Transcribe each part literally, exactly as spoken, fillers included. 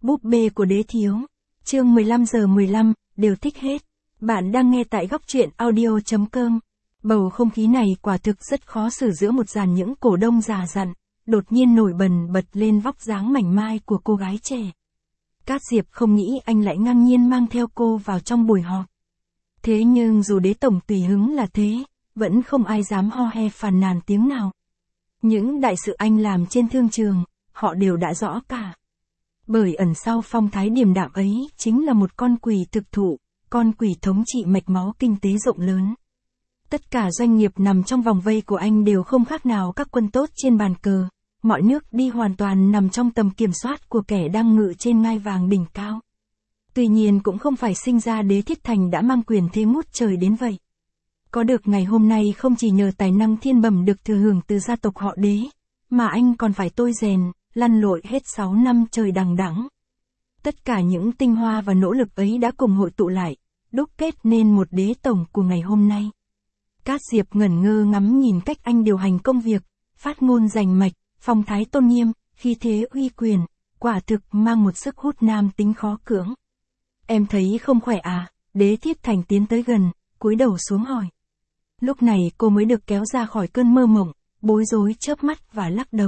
Búp bê của đế thiếu. Chương mười lăm giờ mười lăm, đều thích hết. Bạn đang nghe tại góc truyện audio chấm com. Bầu không khí này quả thực rất khó xử giữa một dàn những cổ đông già dặn, đột nhiên nổi bần bật lên vóc dáng mảnh mai của cô gái trẻ. Cát Diệp không nghĩ anh lại ngang nhiên mang theo cô vào trong buổi họp. Thế nhưng dù đế tổng tùy hứng là thế, vẫn không ai dám ho he phàn nàn tiếng nào. Những đại sự anh làm trên thương trường, họ đều đã rõ cả. Bởi ẩn sau phong thái điềm đạm ấy chính là một con quỷ thực thụ, con quỷ thống trị mạch máu kinh tế rộng lớn. Tất cả doanh nghiệp nằm trong vòng vây của anh đều không khác nào các quân tốt trên bàn cờ, mọi nước đi hoàn toàn nằm trong tầm kiểm soát của kẻ đang ngự trên ngai vàng đỉnh cao. Tuy nhiên cũng không phải sinh ra Đế Thiết Thành đã mang quyền thế ngút trời đến vậy. Có được ngày hôm nay không chỉ nhờ tài năng thiên bẩm được thừa hưởng từ gia tộc họ Đế, mà anh còn phải tôi rèn, lăn lội hết sáu năm trời đằng đẵng. Tất cả những tinh hoa và nỗ lực ấy đã cùng hội tụ lại, đúc kết nên một đế tổng của ngày hôm nay. Cát Diệp ngẩn ngơ ngắm nhìn cách anh điều hành công việc, phát ngôn rành mạch, phong thái tôn nghiêm, khí thế uy quyền, quả thực mang một sức hút nam tính khó cưỡng. Em thấy không khỏe à? Đế Thiết Thành tiến tới gần, cúi đầu xuống hỏi. Lúc này cô mới được kéo ra khỏi cơn mơ mộng, bối rối chớp mắt và lắc đầu.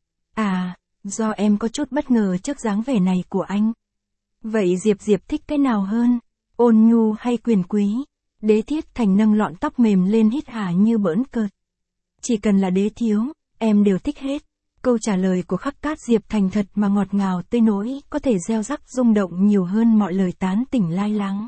À, do em có chút bất ngờ trước dáng vẻ này của anh. Vậy Diệp Diệp thích cái nào hơn? Ôn nhu hay quyền quý? Đế Thiết Thành nâng lọn tóc mềm lên hít hà như bỡn cợt. Chỉ cần là đế thiếu, em đều thích hết. Câu trả lời của Khắc Cát Diệp thành thật mà ngọt ngào tới nỗi có thể gieo rắc rung động nhiều hơn mọi lời tán tỉnh lai láng.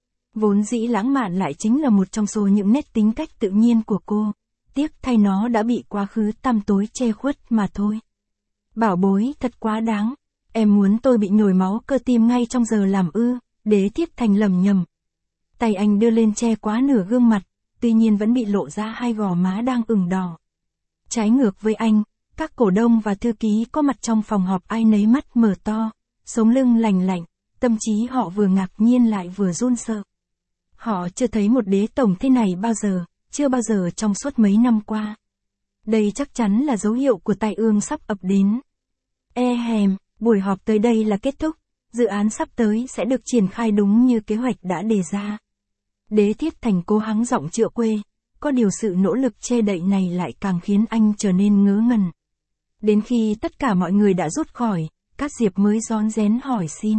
Vốn dĩ lãng mạn lại chính là một trong số những nét tính cách tự nhiên của cô. Tiếc thay nó đã bị quá khứ tăm tối che khuất mà thôi. Bảo bối, thật quá đáng. Em muốn tôi bị nhồi máu cơ tim ngay trong giờ làm ư? Đế Thiết Thành lầm nhầm. Tay anh đưa lên che quá nửa gương mặt, tuy nhiên vẫn bị lộ ra hai gò má đang ửng đỏ. Trái ngược với anh, các cổ đông và thư ký có mặt trong phòng họp ai nấy mắt mở to, sống lưng lành lạnh, tâm trí họ vừa ngạc nhiên lại vừa run sợ. Họ chưa thấy một đế tổng thế này bao giờ, chưa bao giờ trong suốt mấy năm qua. Đây chắc chắn là dấu hiệu của tai ương sắp ập đến. E hèm, buổi họp tới đây là kết thúc, dự án sắp tới sẽ được triển khai đúng như kế hoạch đã đề ra. Đế Thiết Thành cố hắng giọng chữa quê, có điều sự nỗ lực che đậy này lại càng khiến anh trở nên ngớ ngẩn. Đến khi tất cả mọi người đã rút khỏi, Cát Diệp mới rón rén hỏi xin.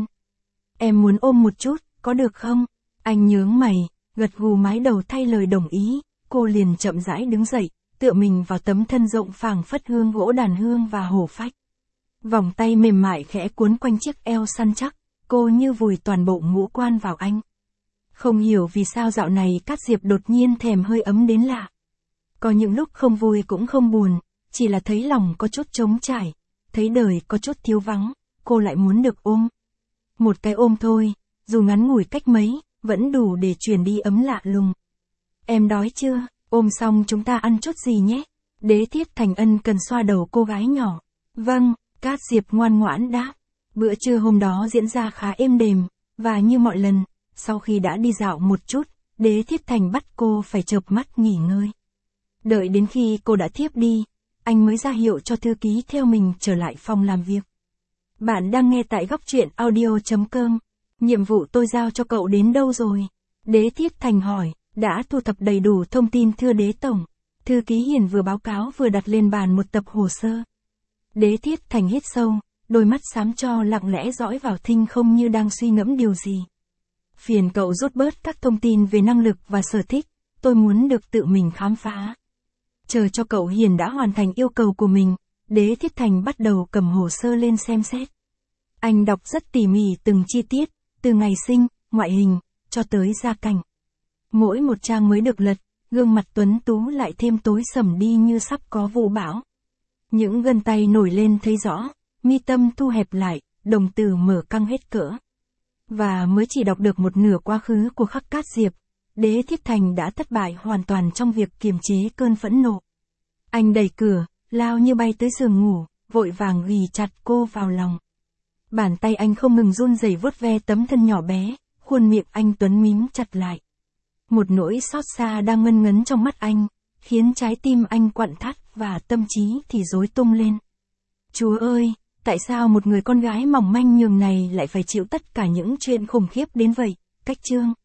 Em muốn ôm một chút, có được không? Anh nhướng mày, gật gù mái đầu thay lời đồng ý, cô liền chậm rãi đứng dậy, tựa mình vào tấm thân rộng phảng phất hương gỗ đàn hương và hổ phách. Vòng tay mềm mại khẽ cuốn quanh chiếc eo săn chắc, cô như vùi toàn bộ ngũ quan vào anh. Không hiểu vì sao dạo này Cát Diệp đột nhiên thèm hơi ấm đến lạ. Có những lúc không vui cũng không buồn, chỉ là thấy lòng có chút trống trải, thấy đời có chút thiếu vắng, cô lại muốn được ôm. Một cái ôm thôi, dù ngắn ngủi cách mấy, vẫn đủ để truyền đi ấm lạ lùng. Em đói chưa? Ôm xong chúng ta ăn chút gì nhé? Đế Thiết Thành ân cần xoa đầu cô gái nhỏ. Vâng, Cát Diệp ngoan ngoãn đáp. Bữa trưa hôm đó diễn ra khá êm đềm, và như mọi lần, sau khi đã đi dạo một chút, Đế Thiết Thành bắt cô phải chợp mắt nghỉ ngơi. Đợi đến khi cô đã thiếp đi, anh mới ra hiệu cho thư ký theo mình trở lại phòng làm việc. Bạn đang nghe tại góc truyện audio chấm com. Nhiệm vụ tôi giao cho cậu đến đâu rồi? Đế Thiết Thành hỏi, đã thu thập đầy đủ thông tin thưa đế tổng. Thư ký Hiền vừa báo cáo vừa đặt lên bàn một tập hồ sơ. Đế Thiết Thành hít sâu, đôi mắt xám cho lặng lẽ dõi vào thinh không như đang suy ngẫm điều gì. Phiền cậu rút bớt các thông tin về năng lực và sở thích, tôi muốn được tự mình khám phá. Chờ cho cậu Hiền đã hoàn thành yêu cầu của mình, Đế Thiết Thành bắt đầu cầm hồ sơ lên xem xét. Anh đọc rất tỉ mỉ từng chi tiết, từ ngày sinh, ngoại hình, cho tới gia cảnh. Mỗi một trang mới được lật, gương mặt tuấn tú lại thêm tối sầm đi như sắp có vũ bão. Những gân tay nổi lên thấy rõ, mi tâm thu hẹp lại, đồng tử mở căng hết cỡ. Và mới chỉ đọc được một nửa quá khứ của Khắc Cát Diệp, Đế Thiết Thành đã thất bại hoàn toàn trong việc kiềm chế cơn phẫn nộ. Anh đẩy cửa, lao như bay tới giường ngủ, vội vàng ghì chặt cô vào lòng. Bàn tay anh không ngừng run rẩy vuốt ve tấm thân nhỏ bé, khuôn miệng anh tuấn mím chặt lại. Một nỗi xót xa đang ngân ngấn trong mắt anh, khiến trái tim anh quặn thắt và tâm trí thì rối tung lên. Chúa ơi, Tại sao một người con gái mỏng manh nhường này lại phải chịu tất cả những chuyện khủng khiếp đến vậy? Cách chương